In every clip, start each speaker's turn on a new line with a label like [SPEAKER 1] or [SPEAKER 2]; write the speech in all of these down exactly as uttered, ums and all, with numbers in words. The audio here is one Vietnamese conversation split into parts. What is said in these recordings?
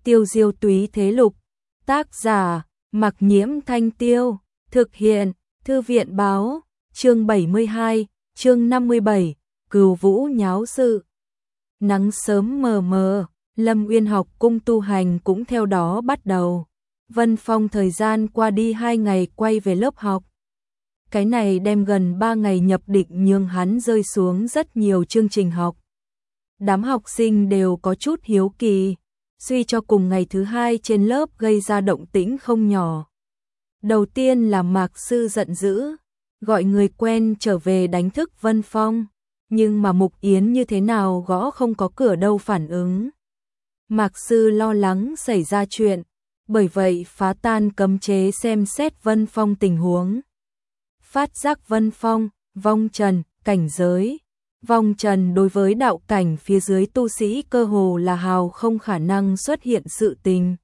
[SPEAKER 1] Tiêu diêu túy thế lục, tác giả, Mặc Nhiễm Thanh Tiêu, thực hiện, Thư viện báo, chương bảy mươi hai, chương năm mươi bảy, Cửu Vũ nháo sự. Nắng sớm mờ mờ, Lâm Uyên học cung tu hành cũng theo đó bắt đầu. Vân Phong thời gian qua đi hai ngày quay về lớp học. Cái này đem gần ba ngày nhập định nhưng hắn rơi xuống rất nhiều chương trình học. Đám học sinh đều có chút hiếu kỳ, suy cho cùng ngày thứ hai trên lớp gây ra động tĩnh không nhỏ. Đầu tiên là Mạc Sư giận dữ, gọi người quen trở về đánh thức Vân Phong, nhưng mà Mục Yến như thế nào gõ không có cửa đâu phản ứng. Mạc Sư lo lắng xảy ra chuyện, bởi vậy phá tan cấm chế xem xét Vân Phong tình huống. Phát giác Vân Phong, vong trần, cảnh giới. Vong trần đối với đạo cảnh phía dưới tu sĩ cơ hồ là hào không khả năng xuất hiện sự tình.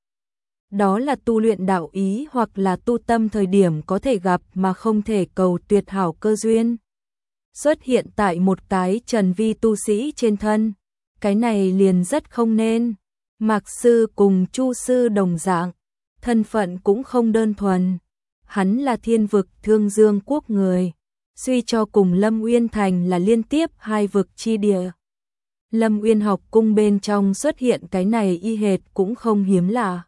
[SPEAKER 1] Đó là tu luyện đạo ý hoặc là tu tâm thời điểm có thể gặp mà không thể cầu tuyệt hảo cơ duyên. Xuất hiện tại một cái trần vi tu sĩ trên thân, cái này liền rất không nên. Mạc Sư cùng Chu Sư đồng dạng, thân phận cũng không đơn thuần. Hắn là thiên vực Thương Dương quốc người, suy cho cùng Lâm Uyên Thành là liên tiếp hai vực chi địa. Lâm Uyên học cung bên trong xuất hiện cái này y hệt cũng không hiếm lạ.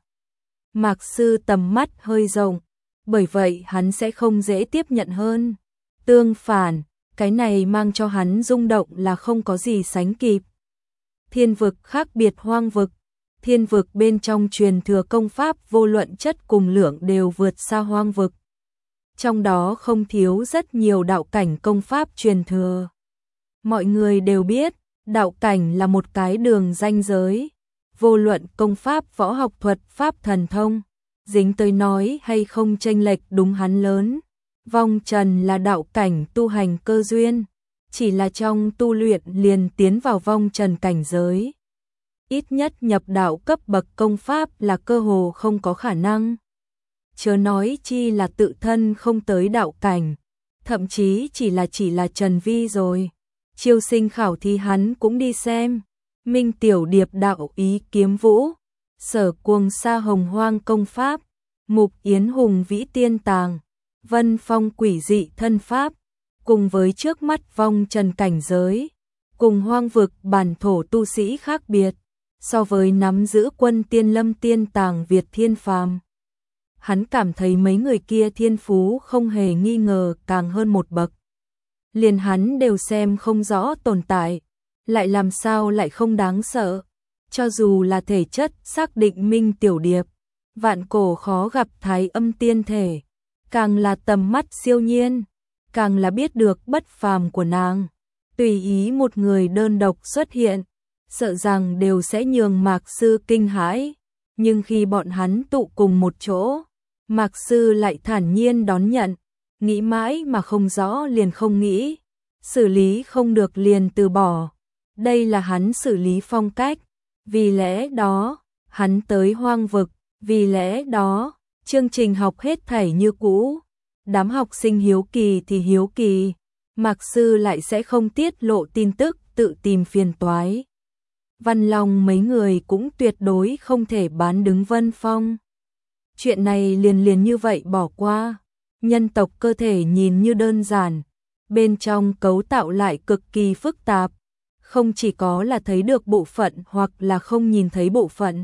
[SPEAKER 1] Mạc Sư tầm mắt hơi rộng, bởi vậy hắn sẽ không dễ tiếp nhận hơn. Tương phản, cái này mang cho hắn rung động là không có gì sánh kịp. Thiên vực khác biệt hoang vực, thiên vực bên trong truyền thừa công pháp vô luận chất cùng lượng đều vượt xa hoang vực. Trong đó không thiếu rất nhiều đạo cảnh công pháp truyền thừa. Mọi người đều biết, đạo cảnh là một cái đường ranh giới. Vô luận công pháp võ học thuật pháp thần thông, dính tới nói hay không chênh lệch đúng hắn lớn. Vong trần là đạo cảnh tu hành cơ duyên, chỉ là trong tu luyện liền tiến vào vong trần cảnh giới. Ít nhất nhập đạo cấp bậc công pháp là cơ hồ không có khả năng. Chớ nói chi là tự thân không tới đạo cảnh, thậm chí chỉ là chỉ là trần vi rồi. Chiêu sinh khảo thí hắn cũng đi xem. Minh Tiểu Điệp đạo ý kiếm vũ, Sở Cuồng Sa hồng hoang công pháp, Mục Yến hùng vĩ tiên tàng, Vân Phong quỷ dị thân pháp, cùng với trước mắt vong trần cảnh giới, cùng hoang vực bản thổ tu sĩ khác biệt, so với nắm giữ quân tiên lâm tiên tàng Việt thiên phàm. Hắn cảm thấy mấy người kia thiên phú không hề nghi ngờ càng hơn một bậc. Liền hắn đều xem không rõ tồn tại, lại làm sao lại không đáng sợ. Cho dù là thể chất xác định Minh Tiểu Điệp, vạn cổ khó gặp thái âm tiên thể, càng là tầm mắt siêu nhiên, càng là biết được bất phàm của nàng. Tùy ý một người đơn độc xuất hiện, sợ rằng đều sẽ nhường Mạc Sư kinh hãi, nhưng khi bọn hắn tụ cùng một chỗ, Mạc Sư lại thản nhiên đón nhận, nghĩ mãi mà không rõ liền không nghĩ, xử lý không được liền từ bỏ. Đây là hắn xử lý phong cách, vì lẽ đó, hắn tới hoang vực, vì lẽ đó, chương trình học hết thảy như cũ. Đám học sinh hiếu kỳ thì hiếu kỳ, Mạc Sư lại sẽ không tiết lộ tin tức tự tìm phiền toái. Văn Long mấy người cũng tuyệt đối không thể bán đứng Vân Phong. Chuyện này liền liền như vậy bỏ qua. Nhân tộc cơ thể nhìn như đơn giản, bên trong cấu tạo lại cực kỳ phức tạp. Không chỉ có là thấy được bộ phận hoặc là không nhìn thấy bộ phận.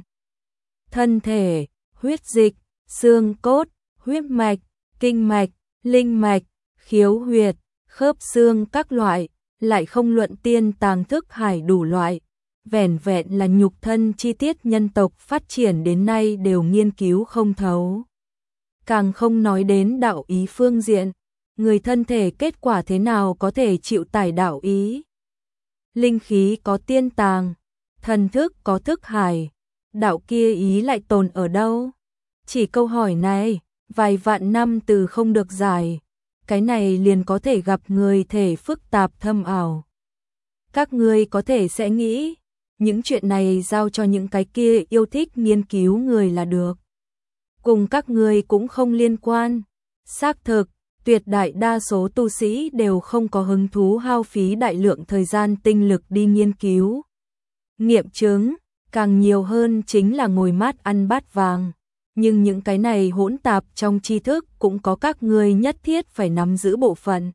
[SPEAKER 1] Thân thể, huyết dịch, xương cốt, huyết mạch, kinh mạch, linh mạch, khiếu huyệt, khớp xương các loại, lại không luận tiên tàng thức hải đủ loại. Vẻn vẹn là nhục thân chi tiết nhân tộc phát triển đến nay đều nghiên cứu không thấu. Càng không nói đến đạo ý phương diện, người thân thể kết quả thế nào có thể chịu tải đạo ý. Linh khí có tiên tàng, thần thức có thức hải, đạo kia ý lại tồn ở đâu? Chỉ câu hỏi này, vài vạn năm từ không được giải, cái này liền có thể gặp người thể phức tạp thâm ảo. Các ngươi có thể sẽ nghĩ, những chuyện này giao cho những cái kia yêu thích nghiên cứu người là được. Cùng các ngươi cũng không liên quan. Xác thực, tuyệt đại đa số tu sĩ đều không có hứng thú hao phí đại lượng thời gian tinh lực đi nghiên cứu. Nghiệm chứng, càng nhiều hơn chính là ngồi mát ăn bát vàng. Nhưng những cái này hỗn tạp trong tri thức cũng có các ngươi nhất thiết phải nắm giữ bộ phận.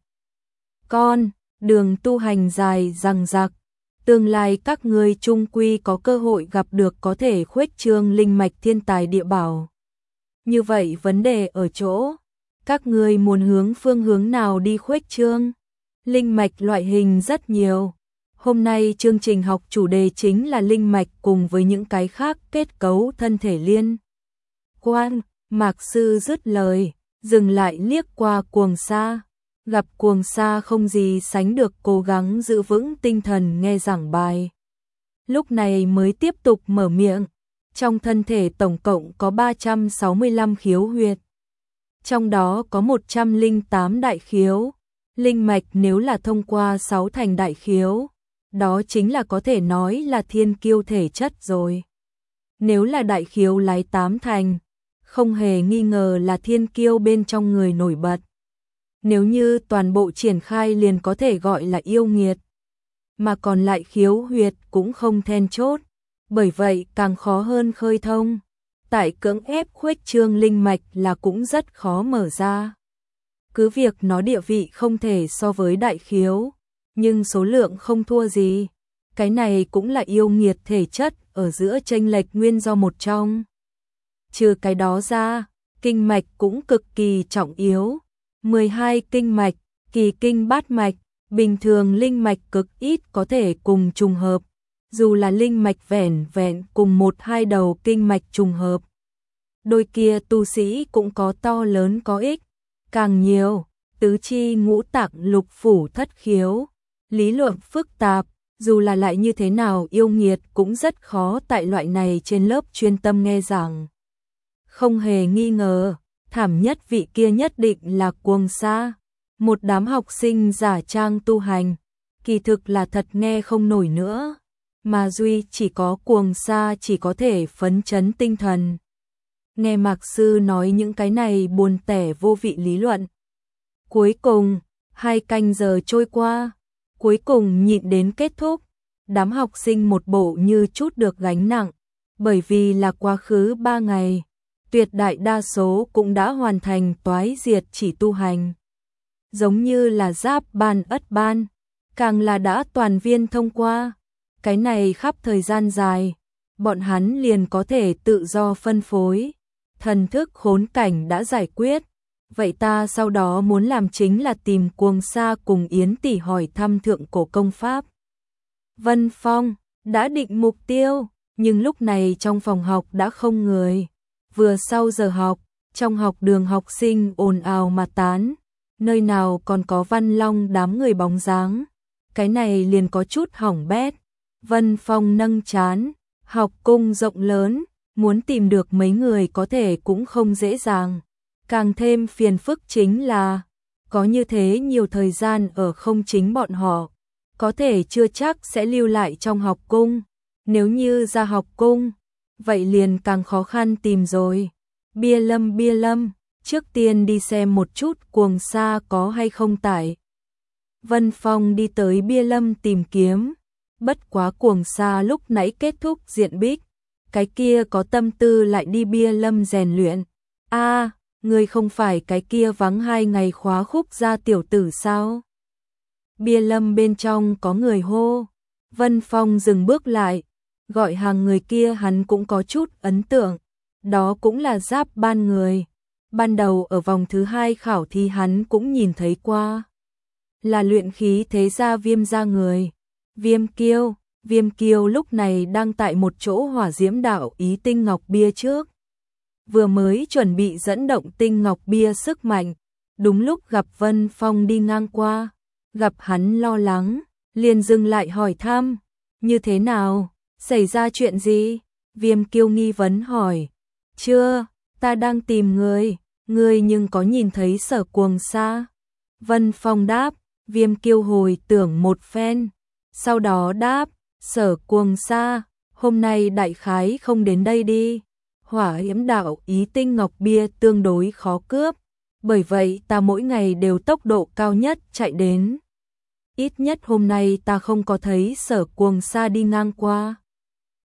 [SPEAKER 1] Con, đường tu hành dài dằng dặc, tương lai các ngươi chung quy có cơ hội gặp được có thể khuếch trương linh mạch thiên tài địa bảo. Như vậy vấn đề ở chỗ, các ngươi muốn hướng phương hướng nào đi khuếch trương? Linh mạch loại hình rất nhiều. Hôm nay chương trình học chủ đề chính là linh mạch cùng với những cái khác kết cấu thân thể liên quan. Mạc sư dứt lời, dừng lại liếc qua Cuồng Sa. Gặp Cuồng Sa không gì sánh được cố gắng giữ vững tinh thần nghe giảng bài. Lúc này mới tiếp tục mở miệng. Trong thân thể tổng cộng có ba trăm sáu mươi lăm khiếu huyệt. Trong đó có một trăm lẻ tám đại khiếu. Linh mạch nếu là thông qua sáu thành đại khiếu, đó chính là có thể nói là thiên kiêu thể chất rồi. Nếu là đại khiếu lái tám thành, không hề nghi ngờ là thiên kiêu bên trong người nổi bật. Nếu như toàn bộ triển khai liền có thể gọi là yêu nghiệt. Mà còn lại khiếu huyệt cũng không then chốt, bởi vậy càng khó hơn khơi thông. Tại cưỡng ép khuếch trương linh mạch là cũng rất khó mở ra. Cứ việc nó địa vị không thể so với đại khiếu, nhưng số lượng không thua gì. Cái này cũng là yêu nghiệt thể chất ở giữa chênh lệch nguyên do một trong. Trừ cái đó ra, kinh mạch cũng cực kỳ trọng yếu. mười hai kinh mạch, kỳ kinh bát mạch, bình thường linh mạch cực ít có thể cùng trùng hợp. Dù là linh mạch vẻn vẹn cùng một hai đầu kinh mạch trùng hợp. Đôi kia tu sĩ cũng có to lớn có ích. Càng nhiều, tứ chi ngũ tạng lục phủ thất khiếu. Lý luận phức tạp, dù là lại như thế nào yêu nghiệt cũng rất khó tại loại này trên lớp chuyên tâm nghe giảng. Không hề nghi ngờ, thảm nhất vị kia nhất định là Cuồng Sa. Một đám học sinh giả trang tu hành, kỳ thực là thật nghe không nổi nữa. Mà duy chỉ có Cuồng Sa chỉ có thể phấn chấn tinh thần. Nghe Mạc sư nói những cái này buồn tẻ vô vị lý luận. Cuối cùng, hai canh giờ trôi qua, cuối cùng nhịn đến kết thúc. Đám học sinh một bộ như chút được gánh nặng, bởi vì là quá khứ ba ngày, tuyệt đại đa số cũng đã hoàn thành toái diệt chỉ tu hành. Giống như là giáp ban ất ban, càng là đã toàn viên thông qua. Cái này khắp thời gian dài, bọn hắn liền có thể tự do phân phối. Thần thức khốn cảnh đã giải quyết, vậy ta sau đó muốn làm chính là tìm Cuồng Sa cùng Yến tỷ hỏi thăm thượng cổ công pháp. Vân Phong đã định mục tiêu, nhưng lúc này trong phòng học đã không người. Vừa sau giờ học, trong học đường học sinh ồn ào mà tán, nơi nào còn có Văn Long đám người bóng dáng. Cái này liền có chút hỏng bét. Vân Phong nâng trán, học cung rộng lớn, muốn tìm được mấy người có thể cũng không dễ dàng. Càng thêm phiền phức chính là, có như thế nhiều thời gian ở không chính bọn họ, có thể chưa chắc sẽ lưu lại trong học cung. Nếu như ra học cung, vậy liền càng khó khăn tìm rồi. Bia Lâm Bia Lâm, trước tiên đi xem một chút Cuồng Sa có hay không tải. Vân Phong đi tới Bia Lâm tìm kiếm, bất quá Cuồng Sa lúc nãy kết thúc diện bích. Cái kia có tâm tư lại đi Bia Lâm rèn luyện. A, à, người không phải cái kia vắng hai ngày khóa khúc ra tiểu tử sao? Bia Lâm bên trong có người hô. Vân Phong dừng bước lại, gọi hàng người kia hắn cũng có chút ấn tượng. Đó cũng là giáp ban người. Ban đầu ở vòng thứ hai khảo thi hắn cũng nhìn thấy qua. Là luyện khí thế gia Viêm gia người. Viêm Kiêu. Viêm Kiêu lúc này đang tại một chỗ hỏa diễm đạo ý tinh ngọc bia trước. Vừa mới chuẩn bị dẫn động tinh ngọc bia sức mạnh, đúng lúc gặp Vân Phong đi ngang qua, gặp hắn lo lắng, liền dừng lại hỏi thăm, như thế nào, xảy ra chuyện gì? Viêm Kiêu nghi vấn hỏi, chưa, ta đang tìm người, người nhưng có nhìn thấy Sở Cuồng Sa? Vân Phong đáp, Viêm Kiêu hồi tưởng một phen, sau đó đáp, Sở Cuồng Sa, hôm nay đại khái không đến đây đi. Hỏa Diễm đạo ý tinh ngọc bia tương đối khó cướp, bởi vậy ta mỗi ngày đều tốc độ cao nhất chạy đến. Ít nhất hôm nay ta không có thấy Sở Cuồng Sa đi ngang qua.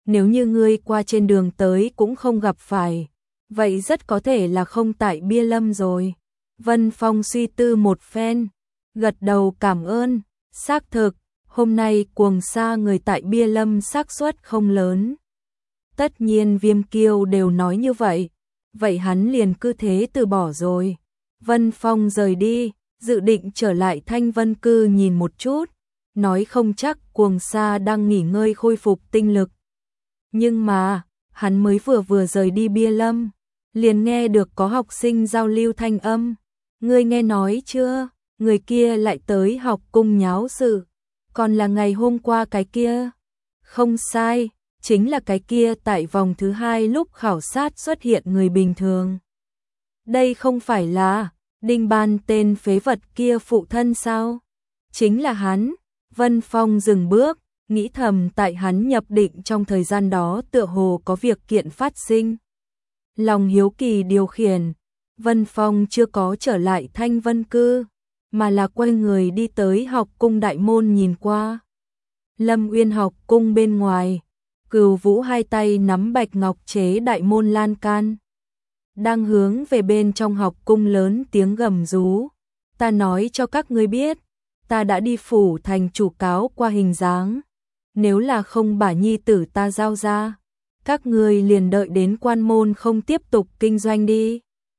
[SPEAKER 1] nếu như ngươi qua trên đường tới cũng không gặp phải, vậy rất có thể là không tại Bia Lâm rồi. Vân Phong suy tư một phen, gật đầu cảm ơn, xác thực, hôm nay cuồng sa người tại Bia Lâm xác suất không lớn. Tất nhiên Viêm Kiêu đều nói như vậy, vậy hắn liền cứ thế từ bỏ rồi. Vân Phong rời đi, dự định trở lại Thanh Vân Cư nhìn một chút, nói không chắc cuồng sa đang nghỉ ngơi khôi phục tinh lực. Nhưng mà, hắn mới vừa vừa rời đi Bia Lâm, liền nghe được có học sinh giao lưu thanh âm. Ngươi nghe nói chưa, người kia lại tới học cung nháo sự, còn là ngày hôm qua cái kia. Không sai, chính là cái kia tại vòng thứ hai lúc khảo sát xuất hiện người bình thường. Đây không phải là Đinh Ban tên phế vật kia phụ thân sao? Chính là hắn. Vân Phong dừng bước, nghĩ thầm tại hắn nhập định trong thời gian đó tựa hồ có việc kiện phát sinh. Lòng hiếu kỳ điều khiển, Vân Phong chưa có trở lại Thanh Vân Cư, mà là quay người đi tới học cung đại môn nhìn qua. Lâm Uyên học cung bên ngoài, Cửu Vũ hai tay nắm bạch ngọc chế đại môn lan can, đang hướng về bên trong học cung lớn tiếng gầm rú. Ta nói cho các ngươi biết, ta đã đi phủ thành chủ cáo qua hình dáng. Nếu là không bả nhi tử ta giao ra, các ngươi liền đợi đến quan môn không tiếp tục kinh doanh đi.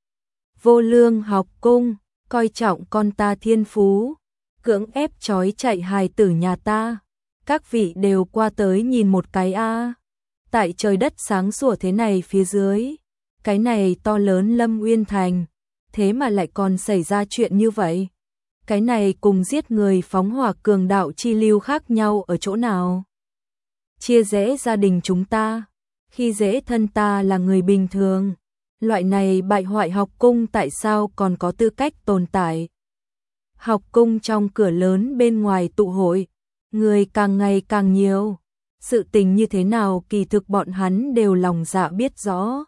[SPEAKER 1] Vô Lương học cung, coi trọng con ta thiên phú, cưỡng ép trói chạy hài tử nhà ta. Các vị đều qua tới nhìn một cái a. Tại trời đất sáng sủa thế này phía dưới, cái này to lớn Lâm Uyên Thành, thế mà lại còn xảy ra chuyện như vậy. Cái này cùng giết người phóng hỏa cường đạo chi lưu khác nhau ở chỗ nào? Chia rẽ gia đình chúng ta, khi dễ thân ta là người bình thường, loại này bại hoại học cung tại sao còn có tư cách tồn tại? Học cung trong cửa lớn bên ngoài tụ hội, người càng ngày càng nhiều, sự tình như thế nào kỳ thực bọn hắn đều lòng dạ biết rõ.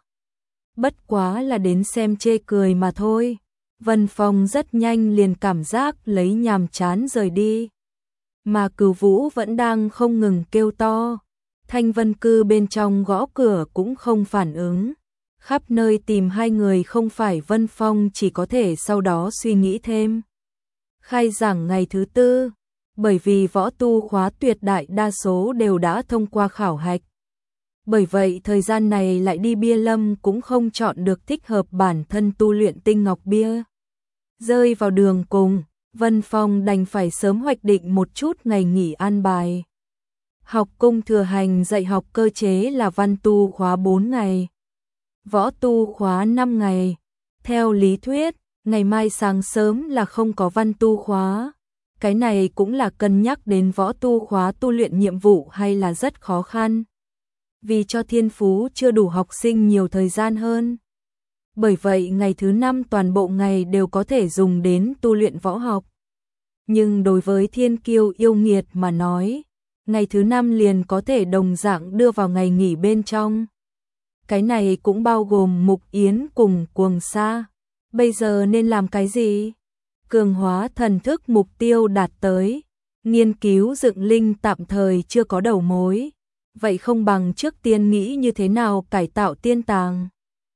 [SPEAKER 1] Bất quá là đến xem chê cười mà thôi. Vân Phong rất nhanh liền cảm giác lấy nhàm chán rời đi. Mà Cửu Vũ vẫn đang không ngừng kêu to. Thanh Vân Cư bên trong gõ cửa cũng không phản ứng. Khắp nơi tìm hai người không phải Vân Phong chỉ có thể sau đó suy nghĩ thêm. Khai giảng ngày thứ tư, bởi vì võ tu khóa tuyệt đại đa số đều đã thông qua khảo hạch. Bởi vậy thời gian này lại đi Bia Lâm cũng không chọn được thích hợp bản thân tu luyện tinh ngọc bia. Rơi vào đường cùng, Vân Phong đành phải sớm hoạch định một chút ngày nghỉ an bài. Học cung thừa hành dạy học cơ chế là văn tu khóa bốn ngày, võ tu khóa năm ngày. Theo lý thuyết, ngày mai sáng sớm là không có văn tu khóa. Cái này cũng là cân nhắc đến võ tu khóa tu luyện nhiệm vụ hay là rất khó khăn. Vì cho thiên phú chưa đủ học sinh nhiều thời gian hơn. Bởi vậy ngày thứ năm toàn bộ ngày đều có thể dùng đến tu luyện võ học. Nhưng đối với thiên kiêu yêu nghiệt mà nói, ngày thứ năm liền có thể đồng dạng đưa vào ngày nghỉ bên trong. Cái này cũng bao gồm Mục Yến cùng Cuồng Sa. Bây giờ nên làm cái gì? Cường hóa thần thức mục tiêu đạt tới. Nghiên cứu dựng linh tạm thời chưa có đầu mối. Vậy không bằng trước tiên nghĩ như thế nào cải tạo tiên tàng.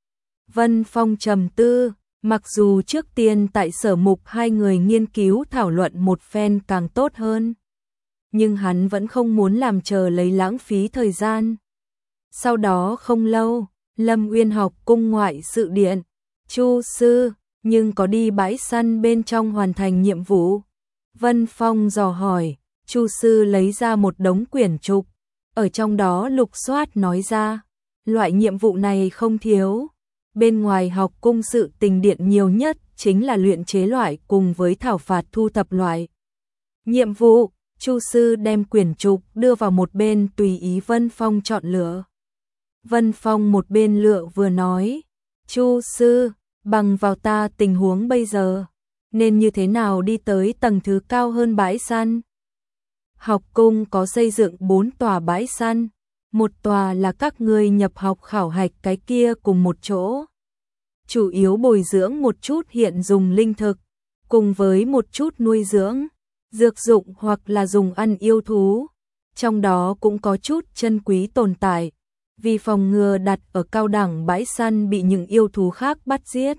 [SPEAKER 1] Vân Phong trầm tư, mặc dù trước tiên tại Sở Mục hai người nghiên cứu thảo luận một phen càng tốt hơn, nhưng hắn vẫn không muốn làm chờ lấy lãng phí thời gian. Sau đó không lâu, Lâm Uyên học cung ngoại sự điện, Chu sư, nhưng có đi bãi săn bên trong hoàn thành nhiệm vụ. Vân Phong dò hỏi, Chu sư lấy ra một đống quyển trục, ở trong đó lục soát nói ra, loại nhiệm vụ này không thiếu. Bên ngoài học cung sự tình điện nhiều nhất chính là luyện chế loại cùng với thảo phạt thu thập loại. Nhiệm vụ, Chu sư đem quyển trục đưa vào một bên tùy ý Vân Phong chọn lựa. Vân Phong một bên lựa vừa nói, Chu sư, bằng vào ta tình huống bây giờ, nên như thế nào đi tới tầng thứ cao hơn bãi săn? Học cung có xây dựng bốn tòa bãi săn, một tòa là các ngươi nhập học khảo hạch cái kia cùng một chỗ. Chủ yếu bồi dưỡng một chút hiện dùng linh thực, cùng với một chút nuôi dưỡng, dược dụng hoặc là dùng ăn yêu thú. trong đó cũng có chút chân quý tồn tại, vì phòng ngừa đặt ở cao đẳng bãi săn bị những yêu thú khác bắt giết.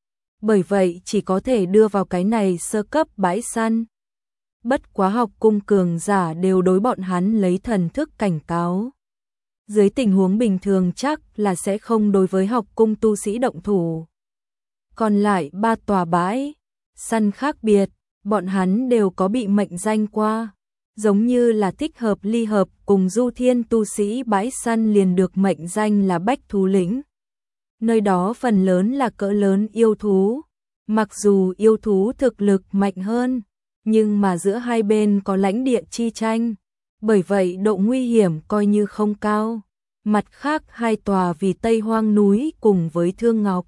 [SPEAKER 1] Bởi vậy chỉ có thể đưa vào cái này sơ cấp bãi săn. Bất quá học cung cường giả đều đối bọn hắn lấy thần thức cảnh cáo. Dưới tình huống bình thường chắc là sẽ không đối với học cung tu sĩ động thủ. Còn lại ba tòa bãi săn khác biệt, bọn hắn đều có bị mệnh danh qua. Giống như là thích hợp ly hợp cùng du thiên tu sĩ bãi săn liền được mệnh danh là Bách Thú Lĩnh. Nơi đó phần lớn là cỡ lớn yêu thú. Mặc dù yêu thú thực lực mạnh hơn, nhưng mà giữa hai bên có lãnh địa chi tranh. Bởi vậy độ nguy hiểm coi như không cao. Mặt khác hai tòa vì Tây Hoang núi cùng với Thương Ngọc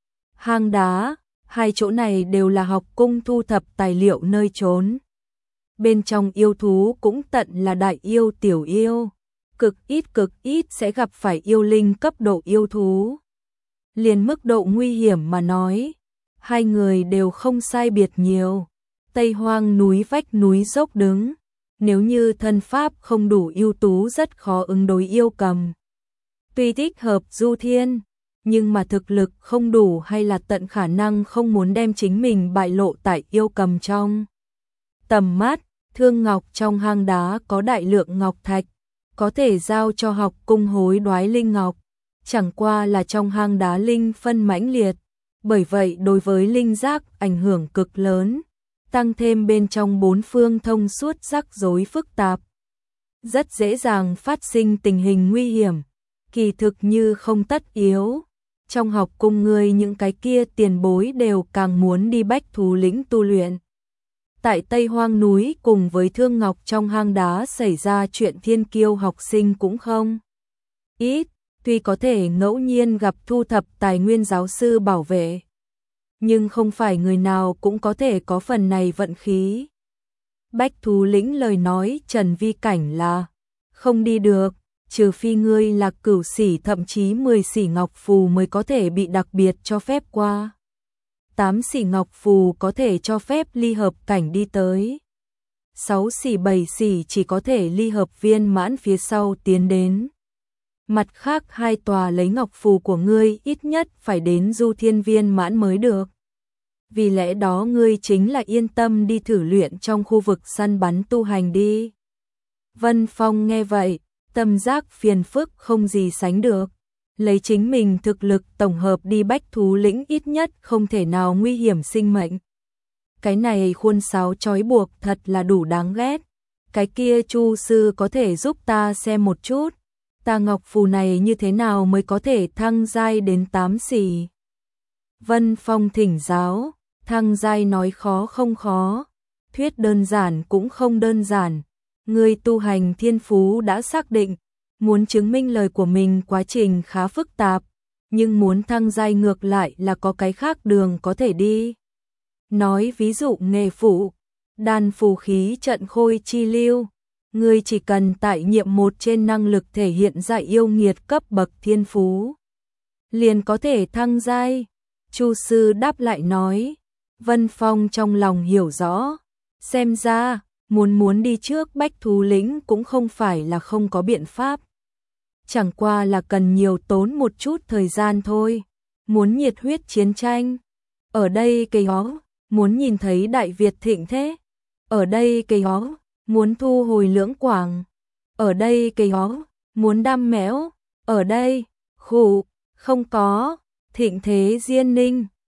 [SPEAKER 1] hang đá, hai chỗ này đều là học cung thu thập tài liệu nơi trốn. Bên trong yêu thú cũng tận là đại yêu tiểu yêu, cực ít cực ít sẽ gặp phải yêu linh cấp độ yêu thú. Liền mức độ nguy hiểm mà nói, hai người đều không sai biệt nhiều. Tây Hoang núi vách núi dốc đứng, nếu như thân pháp không đủ ưu tú rất khó ứng đối yêu cầm. Tuy thích hợp du thiên, nhưng mà thực lực không đủ hay là tận khả năng không muốn đem chính mình bại lộ tại yêu cầm trong tầm mắt. Thương Ngọc trong hang đá có đại lượng ngọc thạch, có thể giao cho học cung hối đoái linh ngọc, chẳng qua là trong hang đá linh phân mãnh liệt, bởi vậy đối với linh giác ảnh hưởng cực lớn, tăng thêm bên trong bốn phương thông suốt rắc rối phức tạp, rất dễ dàng phát sinh tình hình nguy hiểm, kỳ thực như không tất yếu. Trong học cung ngươi những cái kia tiền bối đều càng muốn đi Bách Thú Lĩnh tu luyện. Tại Tây Hoang núi cùng với Thương Ngọc trong hang đá xảy ra chuyện thiên kiêu học sinh cũng không ít, tuy có thể ngẫu nhiên gặp thu thập tài nguyên giáo sư bảo vệ, nhưng không phải người nào cũng có thể có phần này vận khí. Bách Thú Lĩnh lời nói Trần Vi Cảnh là không đi được, trừ phi ngươi là cửu sỉ thậm chí mười sỉ ngọc phù mới có thể bị đặc biệt cho phép qua. Tám sỉ ngọc phù có thể cho phép ly hợp cảnh đi tới. Sáu sỉ bảy sỉ chỉ có thể ly hợp viên mãn phía sau tiến đến. Mặt khác hai tòa lấy ngọc phù của ngươi ít nhất phải đến du thiên viên mãn mới được. Vì lẽ đó ngươi chính là yên tâm đi thử luyện trong khu vực săn bắn tu hành đi. Vân Phong nghe vậy, tâm giác phiền phức không gì sánh được. Lấy chính mình thực lực tổng hợp đi Bách Thú Lĩnh ít nhất không thể nào nguy hiểm sinh mệnh. Cái này khuôn sáo trói buộc thật là đủ đáng ghét. Cái kia Chu sư có thể giúp ta xem một chút, ta ngọc phù này như thế nào mới có thể thăng giai đến tám sỉ. Vân Phong thỉnh giáo, thăng giai nói khó không khó, thuyết đơn giản cũng không đơn giản. Người tu hành thiên phú đã xác định, muốn chứng minh lời của mình quá trình khá phức tạp, nhưng muốn thăng giai ngược lại là có cái khác đường có thể đi. Nói ví dụ nghề phụ, đan phù khí trận khôi chi lưu, người chỉ cần tại nhiệm một trên năng lực thể hiện ra yêu nghiệt cấp bậc thiên phú, liền có thể thăng giai. Chu sư đáp lại nói. Vân Phong trong lòng hiểu rõ, xem ra muốn muốn đi trước Bách Thú Lĩnh cũng không phải là không có biện pháp. Chẳng qua là cần nhiều tốn một chút thời gian thôi. Muốn nhiệt huyết chiến tranh, ở đây cây ó, muốn nhìn thấy Đại Việt thịnh thế, ở đây cây ó, muốn thu hồi Lưỡng Quảng, ở đây cây ó, muốn đam mẽo, ở đây, khủ, không có, thịnh thế Diên Ninh.